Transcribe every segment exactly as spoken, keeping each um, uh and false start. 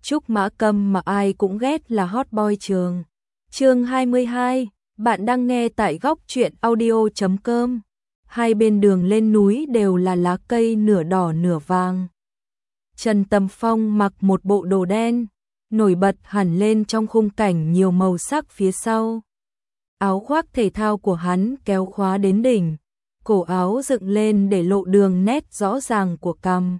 Trúc Mã Cầm mà ai cũng ghét là hot boy trường. Chương hai mươi hai, bạn đang nghe tại góc truyện audio chấm com. Hai bên đường lên núi đều là lá cây nửa đỏ nửa vàng. Trần Tầm Phong mặc một bộ đồ đen, nổi bật hẳn lên trong khung cảnh nhiều màu sắc phía sau. Áo khoác thể thao của hắn kéo khóa đến đỉnh, cổ áo dựng lên để lộ đường nét rõ ràng của cằm.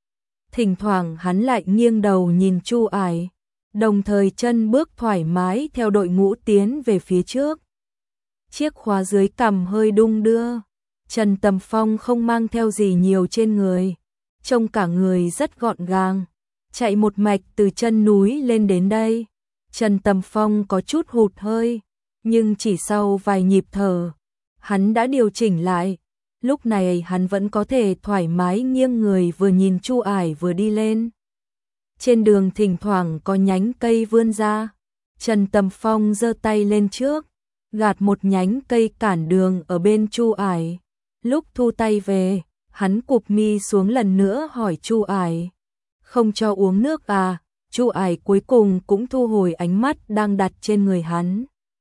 Thỉnh thoảng hắn lại nghiêng đầu nhìn Chu Ải, đồng thời chân bước thoải mái theo đội ngũ tiến về phía trước. Chiếc khóa dưới cằm hơi đung đưa, Trần Tầm Phong không mang theo gì nhiều trên người, trông cả người rất gọn gàng, chạy một mạch từ chân núi lên đến đây. Trần Tầm Phong có chút hụt hơi, nhưng chỉ sau vài nhịp thở, hắn đã điều chỉnh lại. Lúc này hắn vẫn có thể thoải mái nghiêng người vừa nhìn Chu Ải vừa đi lên. Trên đường thỉnh thoảng có nhánh cây vươn ra, Trần Tầm Phong giơ tay lên trước, gạt một nhánh cây cản đường ở bên Chu Ải. Lúc thu tay về, hắn cụp mi xuống lần nữa hỏi Chu Ải, không cho uống nước à? Chu Ải cuối cùng cũng thu hồi ánh mắt đang đặt trên người hắn,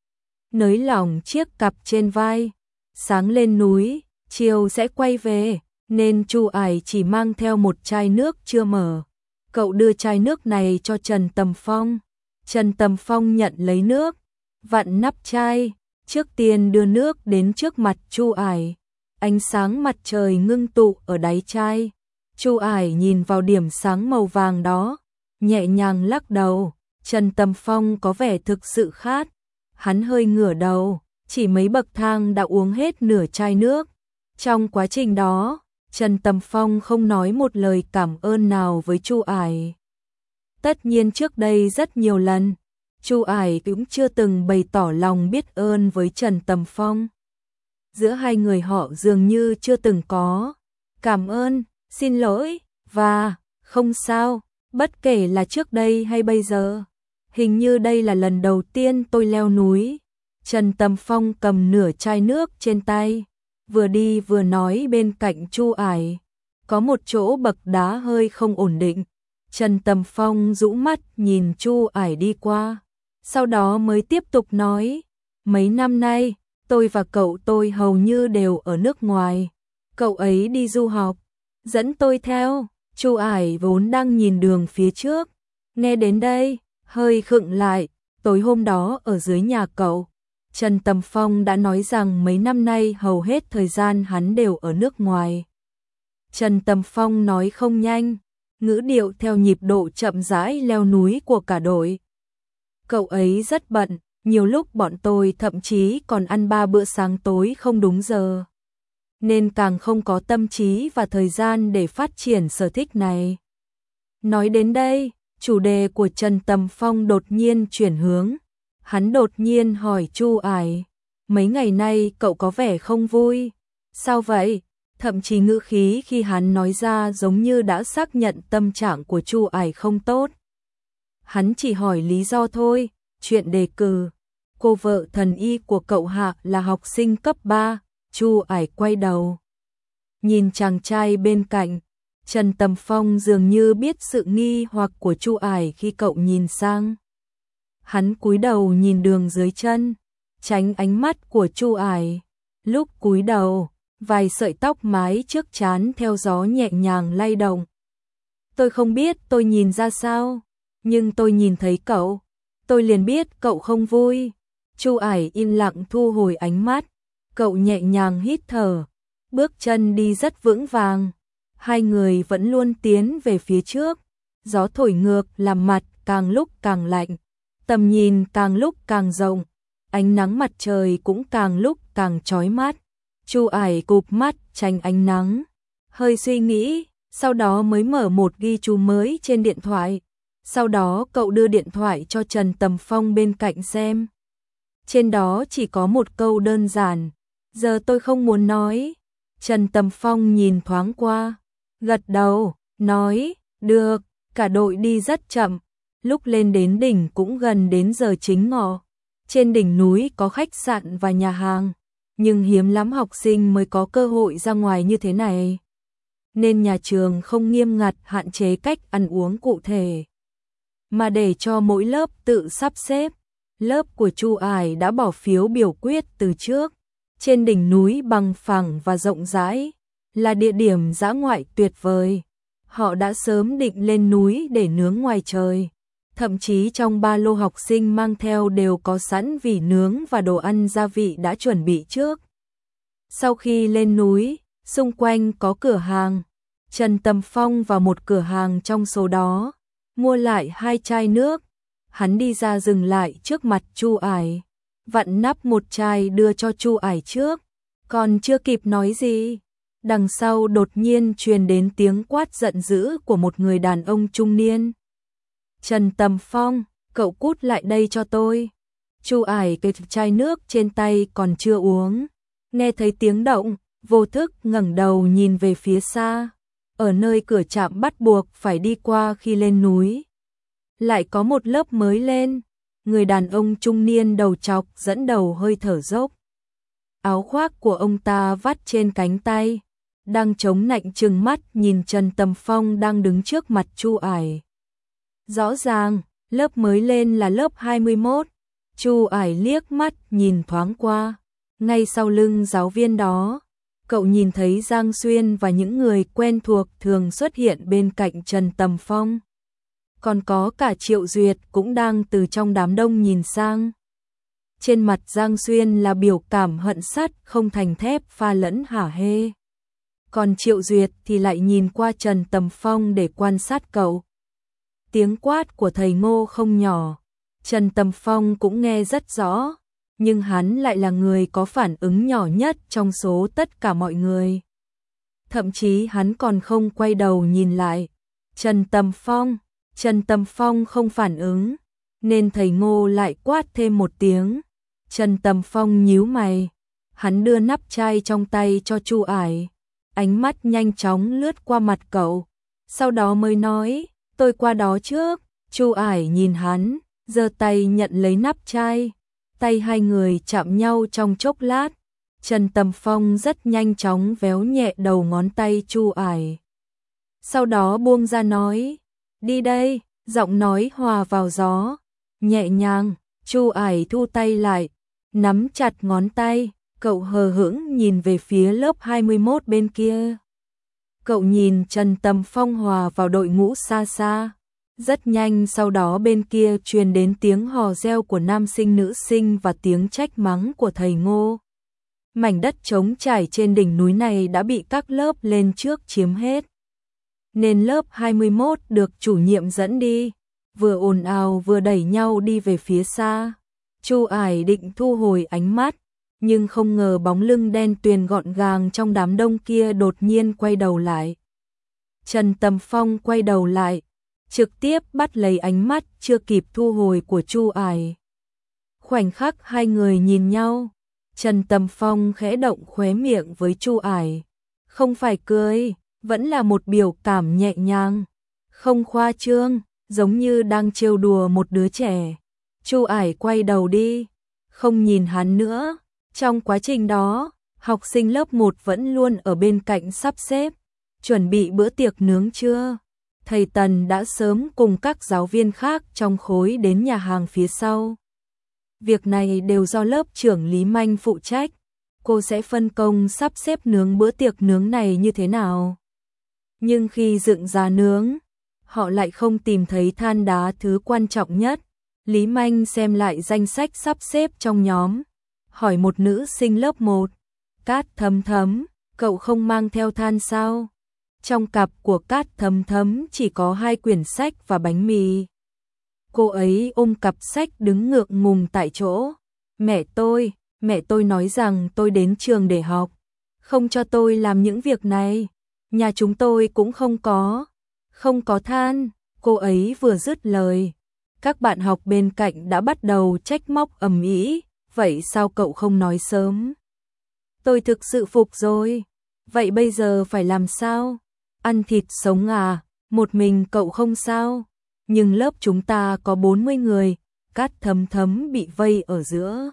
nới lỏng chiếc cặp trên vai. Sáng lên núi, chiều sẽ quay về, nên Chu Ải chỉ mang theo một chai nước chưa mở. Cậu đưa chai nước này cho Trần Tầm Phong. Trần Tầm Phong nhận lấy nước, vặn nắp chai, trước tiên đưa nước đến trước mặt Chu Ải. Ánh sáng mặt trời ngưng tụ ở đáy chai. Chu Ải nhìn vào điểm sáng màu vàng đó, nhẹ nhàng lắc đầu. Trần Tầm Phong có vẻ thực sự khát, hắn hơi ngửa đầu, chỉ mấy bậc thang đã uống hết nửa chai nước. Trong quá trình đó, Trần Tầm Phong không nói một lời cảm ơn nào với Chu Ải. Tất nhiên trước đây rất nhiều lần, Chu Ải cũng chưa từng bày tỏ lòng biết ơn với Trần Tầm Phong. Giữa hai người họ dường như chưa từng có cảm ơn, xin lỗi và không sao, bất kể là trước đây hay bây giờ. Hình như đây là lần đầu tiên tôi leo núi. Trần Tầm Phong cầm nửa chai nước trên tay, vừa đi vừa nói bên cạnh Chu Ải. Có một chỗ bậc đá hơi không ổn định. Trần Tầm Phong rũ mắt nhìn Chu Ải đi qua, sau đó mới tiếp tục nói, mấy năm nay, tôi và cậu tôi hầu như đều ở nước ngoài. Cậu ấy đi du học, dẫn tôi theo. Chu Ải vốn đang nhìn đường phía trước, nghe đến đây, hơi khựng lại. Tối hôm đó ở dưới nhà cậu, Trần Tầm Phong đã nói rằng mấy năm nay hầu hết thời gian hắn đều ở nước ngoài. Trần Tầm Phong nói không nhanh, ngữ điệu theo nhịp độ chậm rãi leo núi của cả đội. Cậu ấy rất bận, nhiều lúc bọn tôi thậm chí còn ăn ba bữa sáng tối không đúng giờ, nên càng không có tâm trí và thời gian để phát triển sở thích này. Nói đến đây, chủ đề của Trần Tầm Phong đột nhiên chuyển hướng. Hắn đột nhiên hỏi Chu Ải, mấy ngày nay cậu có vẻ không vui, sao vậy? Thậm chí ngữ khí khi hắn nói ra giống như đã xác nhận tâm trạng của Chu Ải không tốt. Hắn chỉ hỏi lý do thôi, chuyện đề cử. Cô vợ thần y của cậu Hạ là học sinh cấp ba. Chu Ải quay đầu, nhìn chàng trai bên cạnh. Trần Tầm Phong dường như biết sự nghi hoặc của Chu Ải khi cậu nhìn sang. Hắn cúi đầu nhìn đường dưới chân, tránh ánh mắt của Chu Ải. Lúc cúi đầu, vài sợi tóc mái trước trán theo gió nhẹ nhàng lay động. Tôi không biết tôi nhìn ra sao, nhưng tôi nhìn thấy cậu, tôi liền biết cậu không vui. Chu Ải im lặng thu hồi ánh mắt, cậu nhẹ nhàng hít thở, bước chân đi rất vững vàng. Hai người vẫn luôn tiến về phía trước, gió thổi ngược làm mặt càng lúc càng lạnh, tầm nhìn càng lúc càng rộng, ánh nắng mặt trời cũng càng lúc càng chói mắt. Chu Ải cụp mắt tránh ánh nắng, hơi suy nghĩ, sau đó mới mở một ghi chú mới trên điện thoại. Sau đó cậu đưa điện thoại cho Trần Tầm Phong bên cạnh xem. Trên đó chỉ có một câu đơn giản, giờ tôi không muốn nói. Trần Tầm Phong nhìn thoáng qua, gật đầu, nói, được. Cả đội đi rất chậm, lúc lên đến đỉnh cũng gần đến giờ chính ngọ. Trên đỉnh núi có khách sạn và nhà hàng, nhưng hiếm lắm học sinh mới có cơ hội ra ngoài như thế này, nên nhà trường không nghiêm ngặt hạn chế cách ăn uống cụ thể. mà để cho mỗi lớp tự sắp xếp. Lớp của Chu Ải đã bỏ phiếu biểu quyết từ trước. Trên đỉnh núi bằng phẳng và rộng rãi, là địa điểm dã ngoại tuyệt vời. Họ đã sớm định lên núi để nướng ngoài trời. Thậm chí trong ba lô học sinh mang theo đều có sẵn vỉ nướng và đồ ăn gia vị đã chuẩn bị trước. Sau khi lên núi, xung quanh có cửa hàng. Trần Tầm Phong vào một cửa hàng trong số đó, mua lại hai chai nước. Hắn đi ra dừng lại trước mặt Chu Ải, vặn nắp một chai đưa cho Chu Ải trước. Còn chưa kịp nói gì, đằng sau đột nhiên truyền đến tiếng quát giận dữ của một người đàn ông trung niên. Trần Tầm Phong, cậu cút lại đây cho tôi. Chu Ải cái chai nước trên tay còn chưa uống, nghe thấy tiếng động, vô thức ngẩng đầu nhìn về phía xa. Ở nơi cửa trạm bắt buộc phải đi qua khi lên núi, lại có một lớp mới lên. Người đàn ông trung niên đầu trọc dẫn đầu hơi thở dốc. Áo khoác của ông ta vắt trên cánh tay, đang chống nạnh trừng mắt nhìn Trần Tầm Phong đang đứng trước mặt Chu Ải. Rõ ràng, lớp mới lên là lớp hai mươi mốt. Chu Ải liếc mắt nhìn thoáng qua, ngay sau lưng giáo viên đó, cậu nhìn thấy Giang Xuyên và những người quen thuộc thường xuất hiện bên cạnh Trần Tầm Phong. Còn có cả Triệu Duyệt cũng đang từ trong đám đông nhìn sang. Trên mặt Giang Xuyên là biểu cảm hận sắt không thành thép pha lẫn hả hê. Còn Triệu Duyệt thì lại nhìn qua Trần Tầm Phong để quan sát cậu. Tiếng quát của thầy Ngô không nhỏ, Trần Tầm Phong cũng nghe rất rõ, nhưng hắn lại là người có phản ứng nhỏ nhất trong số tất cả mọi người. Thậm chí hắn còn không quay đầu nhìn lại. Trần Tầm Phong, Trần Tầm Phong không phản ứng, nên thầy Ngô lại quát thêm một tiếng. Trần Tầm Phong nhíu mày, hắn đưa nắp chai trong tay cho Chu Ải, ánh mắt nhanh chóng lướt qua mặt cậu, sau đó mới nói, tôi qua đó trước. Chu Ải nhìn hắn, giơ tay nhận lấy nắp chai, tay hai người chạm nhau trong chốc lát. Trần Tầm Phong rất nhanh chóng véo nhẹ đầu ngón tay Chu Ải, sau đó buông ra nói, đi đây, giọng nói hòa vào gió, nhẹ nhàng. Chu Ải thu tay lại, nắm chặt ngón tay, cậu hờ hững nhìn về phía lớp hai mươi mốt bên kia. Cậu nhìn Trần Tầm Phong hòa vào đội ngũ xa xa. Rất nhanh sau đó bên kia truyền đến tiếng hò reo của nam sinh nữ sinh và tiếng trách mắng của thầy Ngô. Mảnh đất trống trải trên đỉnh núi này đã bị các lớp lên trước chiếm hết, nên lớp hai mươi mốt được chủ nhiệm dẫn đi, vừa ồn ào vừa đẩy nhau đi về phía xa. Chu Ải định thu hồi ánh mắt, nhưng không ngờ bóng lưng đen tuyền gọn gàng trong đám đông kia đột nhiên quay đầu lại. Trần Tầm Phong quay đầu lại, trực tiếp bắt lấy ánh mắt chưa kịp thu hồi của Chu Ải. Khoảnh khắc hai người nhìn nhau, Trần Tầm Phong khẽ động khóe miệng với Chu Ải, không phải cười, vẫn là một biểu cảm nhẹ nhàng, không khoa trương, giống như đang trêu đùa một đứa trẻ. Chu Ải quay đầu đi, không nhìn hắn nữa. Trong quá trình đó, học sinh lớp một vẫn luôn ở bên cạnh sắp xếp, chuẩn bị bữa tiệc nướng trưa. Thầy Tần đã sớm cùng các giáo viên khác trong khối đến nhà hàng phía sau. Việc này đều do lớp trưởng Lý Manh phụ trách. Cô sẽ phân công sắp xếp nướng bữa tiệc nướng này như thế nào. Nhưng khi dựng ra nướng, họ lại không tìm thấy than đá thứ quan trọng nhất. Lý Manh xem lại danh sách sắp xếp trong nhóm, hỏi một nữ sinh lớp một, Cát Thấm Thấm, cậu không mang theo than sao? Trong cặp của Cát Thấm Thấm chỉ có hai quyển sách và bánh mì. Cô ấy ôm cặp sách đứng ngượng ngùng tại chỗ. Mẹ tôi, mẹ tôi nói rằng tôi đến trường để học, không cho tôi làm những việc này. Nhà chúng tôi cũng không có, không có than. Cô ấy vừa dứt lời, các bạn học bên cạnh đã bắt đầu trách móc ầm ĩ. Vậy sao cậu không nói sớm? Tôi thực sự phục rồi. Vậy bây giờ phải làm sao? Ăn thịt sống à? Một mình cậu không sao? Nhưng lớp chúng ta có bốn mươi người, Cát Thấm Thấm bị vây ở giữa.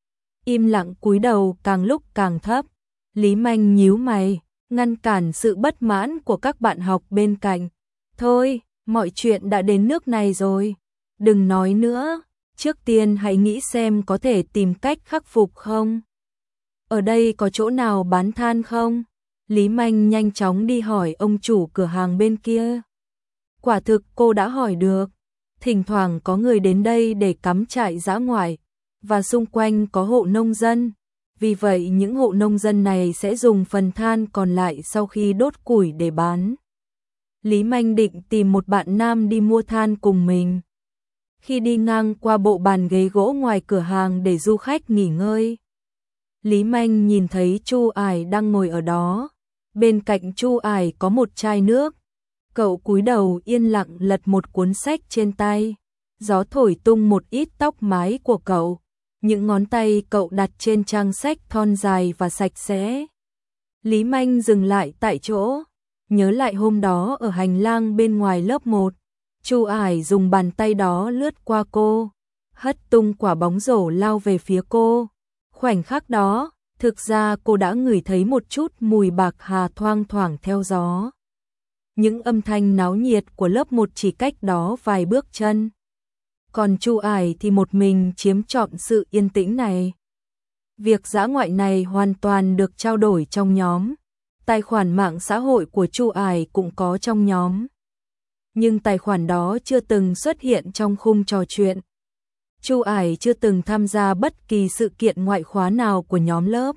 Im lặng cúi đầu càng lúc càng thấp. Lý Manh nhíu mày, ngăn cản sự bất mãn của các bạn học bên cạnh. Thôi, mọi chuyện đã đến nước này rồi. Đừng nói nữa, trước tiên hãy nghĩ xem có thể tìm cách khắc phục không. Ở đây có chỗ nào bán than không? Lý Manh nhanh chóng đi hỏi ông chủ cửa hàng bên kia. Quả thực cô đã hỏi được, thỉnh thoảng có người đến đây để cắm trại dã ngoại, và xung quanh có hộ nông dân. Vì vậy những hộ nông dân này sẽ dùng phần than còn lại sau khi đốt củi để bán. Lý Manh định tìm một bạn nam đi mua than cùng mình. Khi đi ngang qua bộ bàn ghế gỗ ngoài cửa hàng để du khách nghỉ ngơi, Lý Manh nhìn thấy Chu Ải đang ngồi ở đó. Bên cạnh Chu Ải có một chai nước. Cậu cúi đầu yên lặng lật một cuốn sách trên tay. Gió thổi tung một ít tóc mái của cậu. Những ngón tay cậu đặt trên trang sách thon dài và sạch sẽ. Lý Manh dừng lại tại chỗ, nhớ lại hôm đó ở hành lang bên ngoài lớp một. Chu Ải dùng bàn tay đó lướt qua cô, hất tung quả bóng rổ lao về phía cô. Khoảnh khắc đó, thực ra cô đã ngửi thấy một chút mùi bạc hà thoang thoảng theo gió. Những âm thanh náo nhiệt của lớp một chỉ cách đó vài bước chân. Còn Chu Ải thì một mình chiếm trọn sự yên tĩnh này. Việc dã ngoại này hoàn toàn được trao đổi trong nhóm. Tài khoản mạng xã hội của Chu Ải cũng có trong nhóm. Nhưng tài khoản đó chưa từng xuất hiện trong khung trò chuyện. Chu Ải chưa từng tham gia bất kỳ sự kiện ngoại khóa nào của nhóm lớp.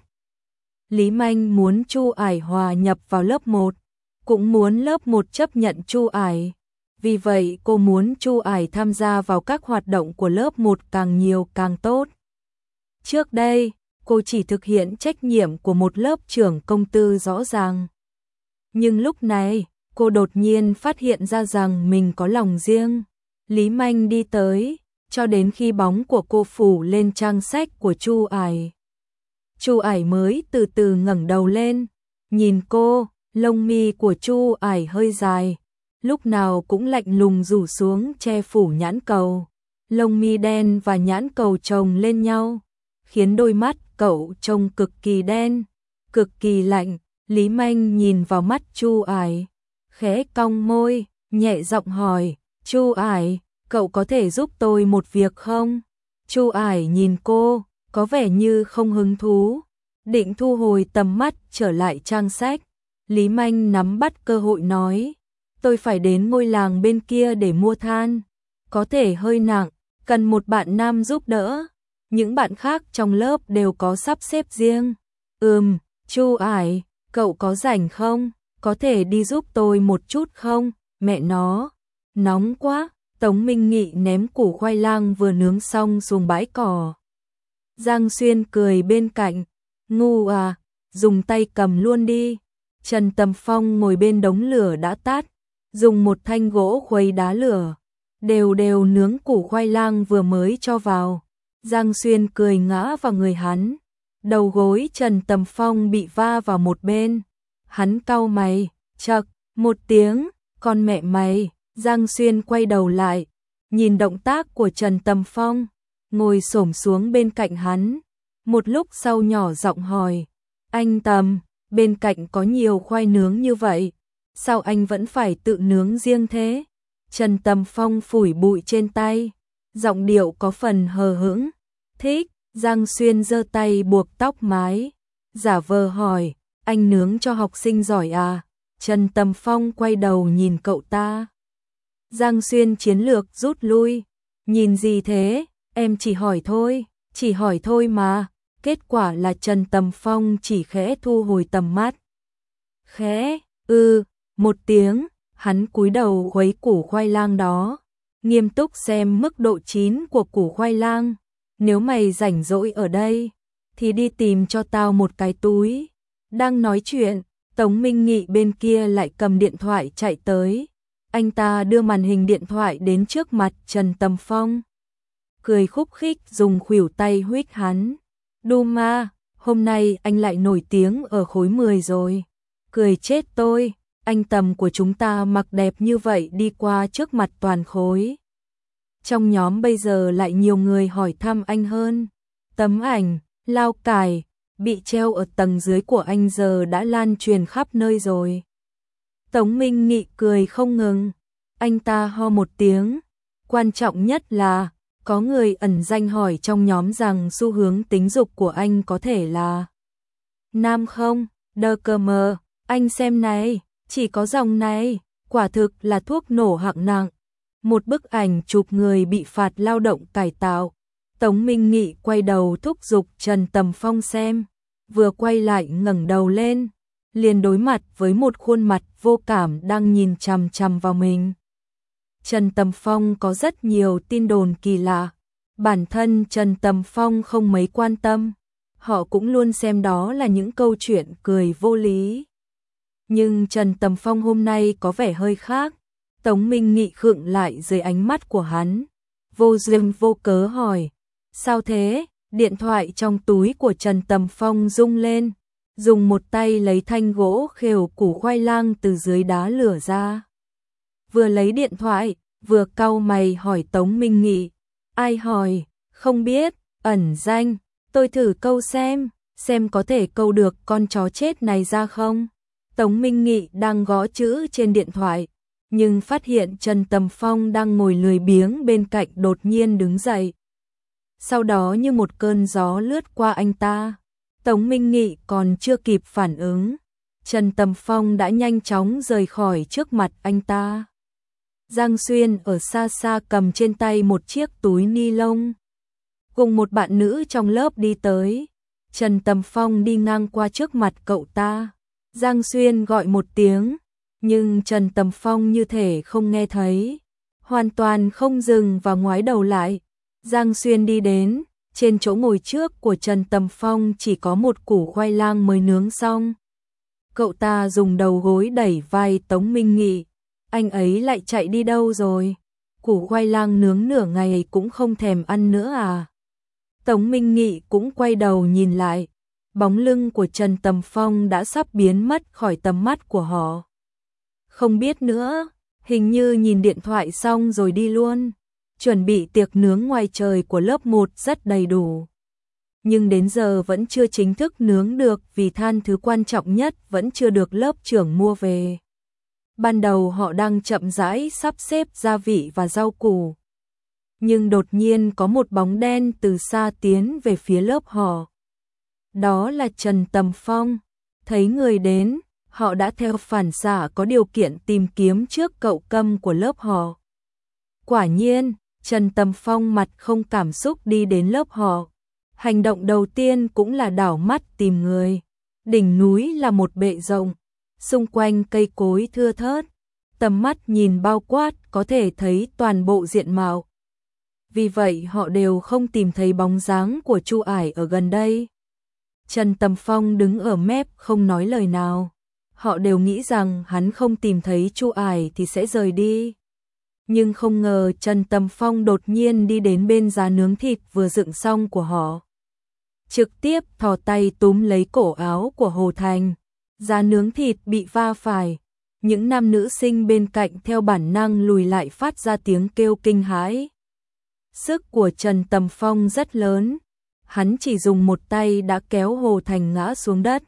Lý Manh muốn Chu Ải hòa nhập vào lớp một, cũng muốn lớp một chấp nhận Chu Ải. Vì vậy cô muốn Chu Ải tham gia vào các hoạt động của lớp một càng nhiều càng tốt. Trước đây, cô chỉ thực hiện trách nhiệm của một lớp trưởng công tư rõ ràng. Nhưng lúc này, cô đột nhiên phát hiện ra rằng mình có lòng riêng. Lý Manh đi tới, cho đến khi bóng của cô phủ lên trang sách của Chu Ải. Chu Ải mới từ từ ngẩng đầu lên, nhìn cô, lông mi của Chu Ải hơi dài, lúc nào cũng lạnh lùng rủ xuống che phủ nhãn cầu. Lông mi đen và nhãn cầu chồng lên nhau, khiến đôi mắt cậu trông cực kỳ đen, cực kỳ lạnh. Lý Manh nhìn vào mắt Chu Ải, khẽ cong môi, nhẹ giọng hỏi, Chu Ải, cậu có thể giúp tôi một việc không? Chu Ải nhìn cô, có vẻ như không hứng thú, định thu hồi tầm mắt trở lại trang sách. Lý Manh nắm bắt cơ hội nói, tôi phải đến ngôi làng bên kia để mua than, có thể hơi nặng, cần một bạn nam giúp đỡ. Những bạn khác trong lớp đều có sắp xếp riêng. Ừm, Chu Ải, cậu có rảnh không? Có thể đi giúp tôi một chút không? Mẹ nó, nóng quá. Tống Minh Nghị ném củ khoai lang vừa nướng xong xuống bãi cỏ. Giang Xuyên cười bên cạnh, ngu à, dùng tay cầm luôn đi. Trần Tầm Phong ngồi bên đống lửa đã tắt, dùng một thanh gỗ khuấy đá lửa, đều đều nướng củ khoai lang vừa mới cho vào. Giang Xuyên cười ngã vào người hắn, đầu gối Trần Tầm Phong bị va vào một bên. Hắn cau mày, chậc, một tiếng, con mẹ mày. Giang Xuyên quay đầu lại, nhìn động tác của Trần Tầm Phong, ngồi xổm xuống bên cạnh hắn. Một lúc sau nhỏ giọng hỏi, anh Tầm, bên cạnh có nhiều khoai nướng như vậy, sao anh vẫn phải tự nướng riêng thế? Trần Tầm Phong phủi bụi trên tay, giọng điệu có phần hờ hững. Thích. Giang Xuyên giơ tay buộc tóc mái, giả vờ hỏi, anh nướng cho học sinh giỏi à? Trần Tầm Phong quay đầu nhìn cậu ta. Giang Xuyên chiến lược rút lui, nhìn gì thế, em chỉ hỏi thôi, chỉ hỏi thôi mà. Kết quả là Trần Tầm Phong chỉ khẽ thu hồi tầm mắt. Khẽ, ư, một tiếng, hắn cúi đầu khuấy củ khoai lang đó, nghiêm túc xem mức độ chín của củ khoai lang. Nếu mày rảnh rỗi ở đây, thì đi tìm cho tao một cái túi. Đang nói chuyện, Tống Minh Nghị bên kia lại cầm điện thoại chạy tới. Anh ta đưa màn hình điện thoại đến trước mặt Trần Tầm Phong, cười khúc khích dùng khuỷu tay huých hắn. Đu ma, hôm nay anh lại nổi tiếng ở khối mười rồi. Cười chết tôi, anh Tầm của chúng ta mặc đẹp như vậy đi qua trước mặt toàn khối. Trong nhóm bây giờ lại nhiều người hỏi thăm anh hơn. Tấm ảnh, lao cải, bị treo ở tầng dưới của anh giờ đã lan truyền khắp nơi rồi. Tống Minh Nghị cười không ngừng. Anh ta ho một tiếng. Quan trọng nhất là, có người ẩn danh hỏi trong nhóm rằng xu hướng tính dục của anh có thể là nam không? Đơ cơ mờ, anh xem này, chỉ có dòng này, quả thực là thuốc nổ hạng nặng. Một bức ảnh chụp người bị phạt lao động cải tạo. Tống Minh Nghị quay đầu thúc giục Trần Tầm Phong xem, vừa quay lại ngẩng đầu lên, liền đối mặt với một khuôn mặt vô cảm đang nhìn chằm chằm vào mình. Trần Tầm Phong có rất nhiều tin đồn kỳ lạ, bản thân Trần Tầm Phong không mấy quan tâm, họ cũng luôn xem đó là những câu chuyện cười vô lý. Nhưng Trần Tầm Phong hôm nay có vẻ hơi khác. Tống Minh Nghị khựng lại dưới ánh mắt của hắn, vô duyên vô cớ hỏi, sao thế? Điện thoại trong túi của Trần Tầm Phong rung lên, dùng một tay lấy thanh gỗ khều củ khoai lang từ dưới đá lửa ra. Vừa lấy điện thoại, vừa cau mày hỏi Tống Minh Nghị, ai hỏi? Không biết, ẩn danh, tôi thử câu xem, xem có thể câu được con chó chết này ra không? Tống Minh Nghị đang gõ chữ trên điện thoại, nhưng phát hiện Trần Tầm Phong đang ngồi lười biếng bên cạnh đột nhiên đứng dậy. Sau đó như một cơn gió lướt qua anh ta, Tống Minh Nghị còn chưa kịp phản ứng, Trần Tầm Phong đã nhanh chóng rời khỏi trước mặt anh ta. Giang Xuyên ở xa xa cầm trên tay một chiếc túi ni lông, cùng một bạn nữ trong lớp đi tới. Trần Tầm Phong đi ngang qua trước mặt cậu ta, Giang Xuyên gọi một tiếng, nhưng Trần Tầm Phong như thể không nghe thấy, hoàn toàn không dừng và ngoái đầu lại. Giang Xuyên đi đến, trên chỗ ngồi trước của Trần Tầm Phong chỉ có một củ khoai lang mới nướng xong. Cậu ta dùng đầu gối đẩy vai Tống Minh Nghị, anh ấy lại chạy đi đâu rồi? Củ khoai lang nướng nửa ngày cũng không thèm ăn nữa à? Tống Minh Nghị cũng quay đầu nhìn lại, bóng lưng của Trần Tầm Phong đã sắp biến mất khỏi tầm mắt của họ. Không biết nữa, hình như nhìn điện thoại xong rồi đi luôn. Chuẩn bị tiệc nướng ngoài trời của lớp một rất đầy đủ. Nhưng đến giờ vẫn chưa chính thức nướng được vì than thứ quan trọng nhất vẫn chưa được lớp trưởng mua về. Ban đầu họ đang chậm rãi sắp xếp gia vị và rau củ. Nhưng đột nhiên có một bóng đen từ xa tiến về phía lớp họ. Đó là Trần Tầm Phong. Thấy người đến, họ đã theo phản xạ có điều kiện tìm kiếm trước cậu câm của lớp họ. Quả nhiên, Trần Tầm Phong mặt không cảm xúc đi đến lớp họ. Hành động đầu tiên cũng là đảo mắt tìm người. Đỉnh núi là một bệ rộng, xung quanh cây cối thưa thớt, tầm mắt nhìn bao quát có thể thấy toàn bộ diện mạo. Vì vậy họ đều không tìm thấy bóng dáng của Chu Ải ở gần đây. Trần Tầm Phong đứng ở mép không nói lời nào. Họ đều nghĩ rằng hắn không tìm thấy Chu Ải thì sẽ rời đi. Nhưng không ngờ Trần Tầm Phong đột nhiên đi đến bên giá nướng thịt vừa dựng xong của họ. Trực tiếp thò tay túm lấy cổ áo của Hồ Thành. Giá nướng thịt bị va phải. Những nam nữ sinh bên cạnh theo bản năng lùi lại phát ra tiếng kêu kinh hãi. Sức của Trần Tầm Phong rất lớn. Hắn chỉ dùng một tay đã kéo Hồ Thành ngã xuống đất.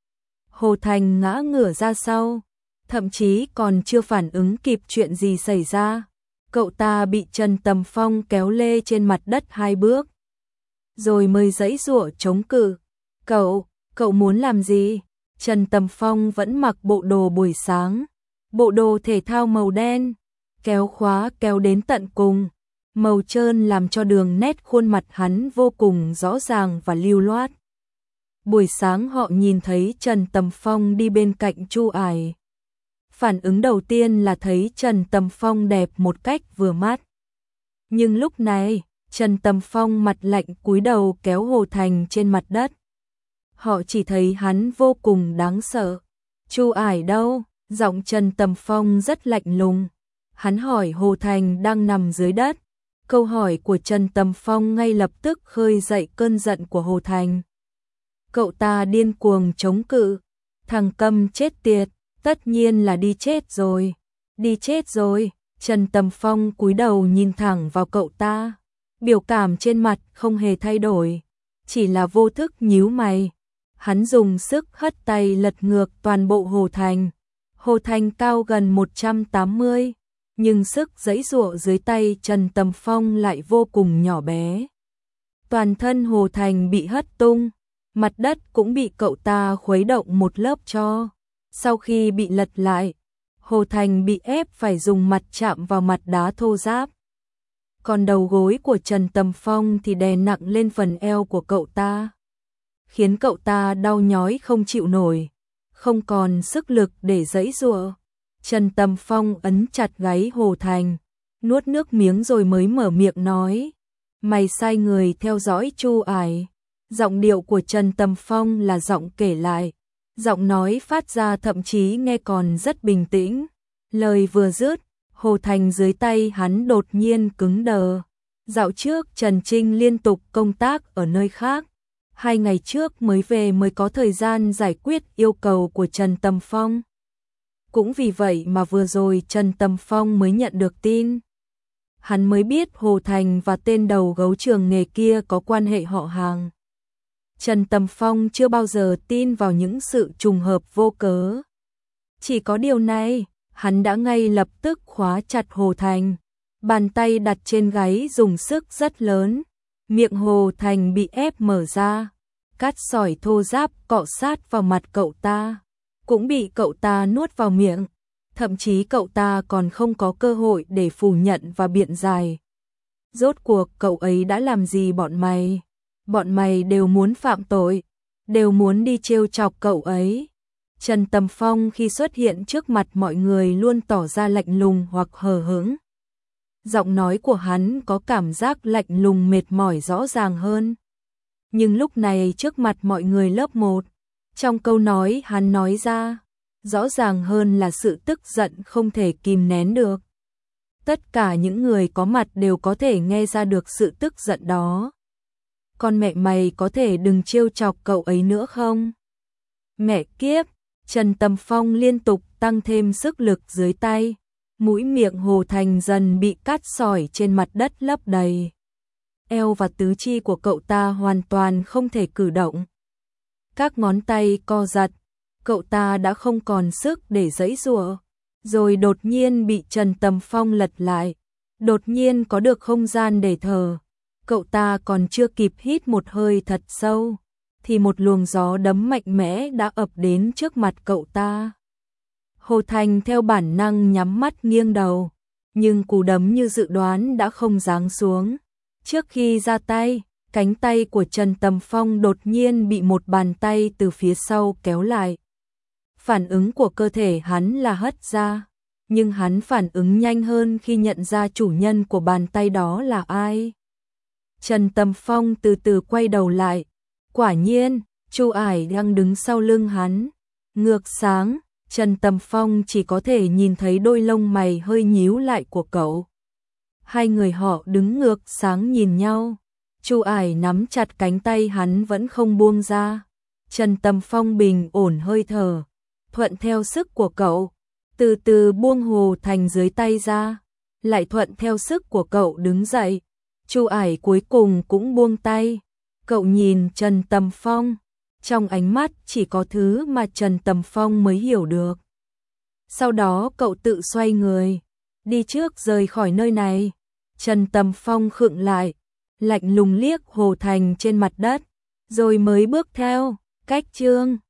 Hồ Thành ngã ngửa ra sau, thậm chí còn chưa phản ứng kịp chuyện gì xảy ra. Cậu ta bị Trần Tầm Phong kéo lê trên mặt đất hai bước, rồi mới giãy giụa chống cự. Cậu, cậu muốn làm gì? Trần Tầm Phong vẫn mặc bộ đồ buổi sáng, bộ đồ thể thao màu đen, kéo khóa kéo đến tận cùng, màu trơn làm cho đường nét khuôn mặt hắn vô cùng rõ ràng và lưu loát. Buổi sáng họ nhìn thấy Trần Tầm Phong đi bên cạnh Chu Ải. Phản ứng đầu tiên là thấy Trần Tầm Phong đẹp một cách vừa mắt. Nhưng lúc này, Trần Tầm Phong mặt lạnh cúi đầu kéo Hồ Thành trên mặt đất. Họ chỉ thấy hắn vô cùng đáng sợ. Chu Ải đâu? Giọng Trần Tầm Phong rất lạnh lùng. Hắn hỏi Hồ Thành đang nằm dưới đất. Câu hỏi của Trần Tầm Phong ngay lập tức khơi dậy cơn giận của Hồ Thành. Cậu ta điên cuồng chống cự. Thằng câm chết tiệt, tất nhiên là đi chết rồi. Đi chết rồi. Trần Tầm Phong cúi đầu nhìn thẳng vào cậu ta. Biểu cảm trên mặt không hề thay đổi, chỉ là vô thức nhíu mày. Hắn dùng sức hất tay lật ngược toàn bộ Hồ Thành. Hồ Thành cao gần một trăm tám mươi, nhưng sức giãy giụa dưới tay Trần Tầm Phong lại vô cùng nhỏ bé. Toàn thân Hồ Thành bị hất tung, mặt đất cũng bị cậu ta khuấy động một lớp tro. Sau khi bị lật lại, Hồ Thành bị ép phải dùng mặt chạm vào mặt đá thô ráp. Còn đầu gối của Trần Tầm Phong thì đè nặng lên phần eo của cậu ta, khiến cậu ta đau nhói không chịu nổi, không còn sức lực để giãy giụa. Trần Tầm Phong ấn chặt gáy Hồ Thành, nuốt nước miếng rồi mới mở miệng nói: "Mày sai người theo dõi Chu Ải." Giọng điệu của Trần Tầm Phong là giọng kể lại, giọng nói phát ra thậm chí nghe còn rất bình tĩnh. Lời vừa dứt, Hồ Thành dưới tay hắn đột nhiên cứng đờ. Dạo trước Trần Trinh liên tục công tác ở nơi khác, hai ngày trước mới về mới có thời gian giải quyết yêu cầu của Trần Tầm Phong. Cũng vì vậy mà vừa rồi Trần Tầm Phong mới nhận được tin. Hắn mới biết Hồ Thành và tên đầu gấu trường nghề kia có quan hệ họ hàng. Trần Tầm Phong chưa bao giờ tin vào những sự trùng hợp vô cớ. Chỉ có điều này, hắn đã ngay lập tức khóa chặt Hồ Thành, bàn tay đặt trên gáy dùng sức rất lớn. Miệng Hồ Thành bị ép mở ra, cát sỏi thô ráp cọ sát vào mặt cậu ta, cũng bị cậu ta nuốt vào miệng. Thậm chí cậu ta còn không có cơ hội để phủ nhận và biện giải. Rốt cuộc cậu ấy đã làm gì bọn mày? Bọn mày đều muốn phạm tội, đều muốn đi trêu chọc cậu ấy. Trần Tầm Phong khi xuất hiện trước mặt mọi người luôn tỏ ra lạnh lùng hoặc hờ hững. Giọng nói của hắn có cảm giác lạnh lùng mệt mỏi rõ ràng hơn. Nhưng lúc này trước mặt mọi người lớp một, trong câu nói hắn nói ra, rõ ràng hơn là sự tức giận không thể kìm nén được. Tất cả những người có mặt đều có thể nghe ra được sự tức giận đó. Con mẹ mày có thể đừng trêu chọc cậu ấy nữa không? Mẹ kiếp, Trần Tầm Phong liên tục tăng thêm sức lực dưới tay. Mũi miệng Hồ Thành dần bị cát sỏi trên mặt đất lấp đầy. Eo và tứ chi của cậu ta hoàn toàn không thể cử động. Các ngón tay co giật, cậu ta đã không còn sức để giãy giụa. Rồi đột nhiên bị Trần Tầm Phong lật lại, đột nhiên có được không gian để thở. Cậu ta còn chưa kịp hít một hơi thật sâu, thì một luồng gió đấm mạnh mẽ đã ập đến trước mặt cậu ta. Hồ Thành theo bản năng nhắm mắt nghiêng đầu, nhưng cú đấm như dự đoán đã không giáng xuống. Trước khi ra tay, cánh tay của Trần Tầm Phong đột nhiên bị một bàn tay từ phía sau kéo lại. Phản ứng của cơ thể hắn là hất ra, nhưng hắn phản ứng nhanh hơn khi nhận ra chủ nhân của bàn tay đó là ai. Trần Tầm Phong từ từ quay đầu lại, quả nhiên, Chu Ải đang đứng sau lưng hắn. Ngược sáng, Trần Tầm Phong chỉ có thể nhìn thấy đôi lông mày hơi nhíu lại của cậu. Hai người họ đứng ngược sáng nhìn nhau. Chu Ải nắm chặt cánh tay hắn vẫn không buông ra. Trần Tầm Phong bình ổn hơi thở, thuận theo sức của cậu, từ từ buông Hồ Thành dưới tay ra, lại thuận theo sức của cậu đứng dậy. Chu Ải cuối cùng cũng buông tay. Cậu nhìn Trần Tầm Phong, trong ánh mắt chỉ có thứ mà Trần Tầm Phong mới hiểu được. Sau đó cậu tự xoay người, đi trước rời khỏi nơi này. Trần Tầm Phong khựng lại, lạnh lùng liếc Hồ Thành trên mặt đất, rồi mới bước theo. Cách chương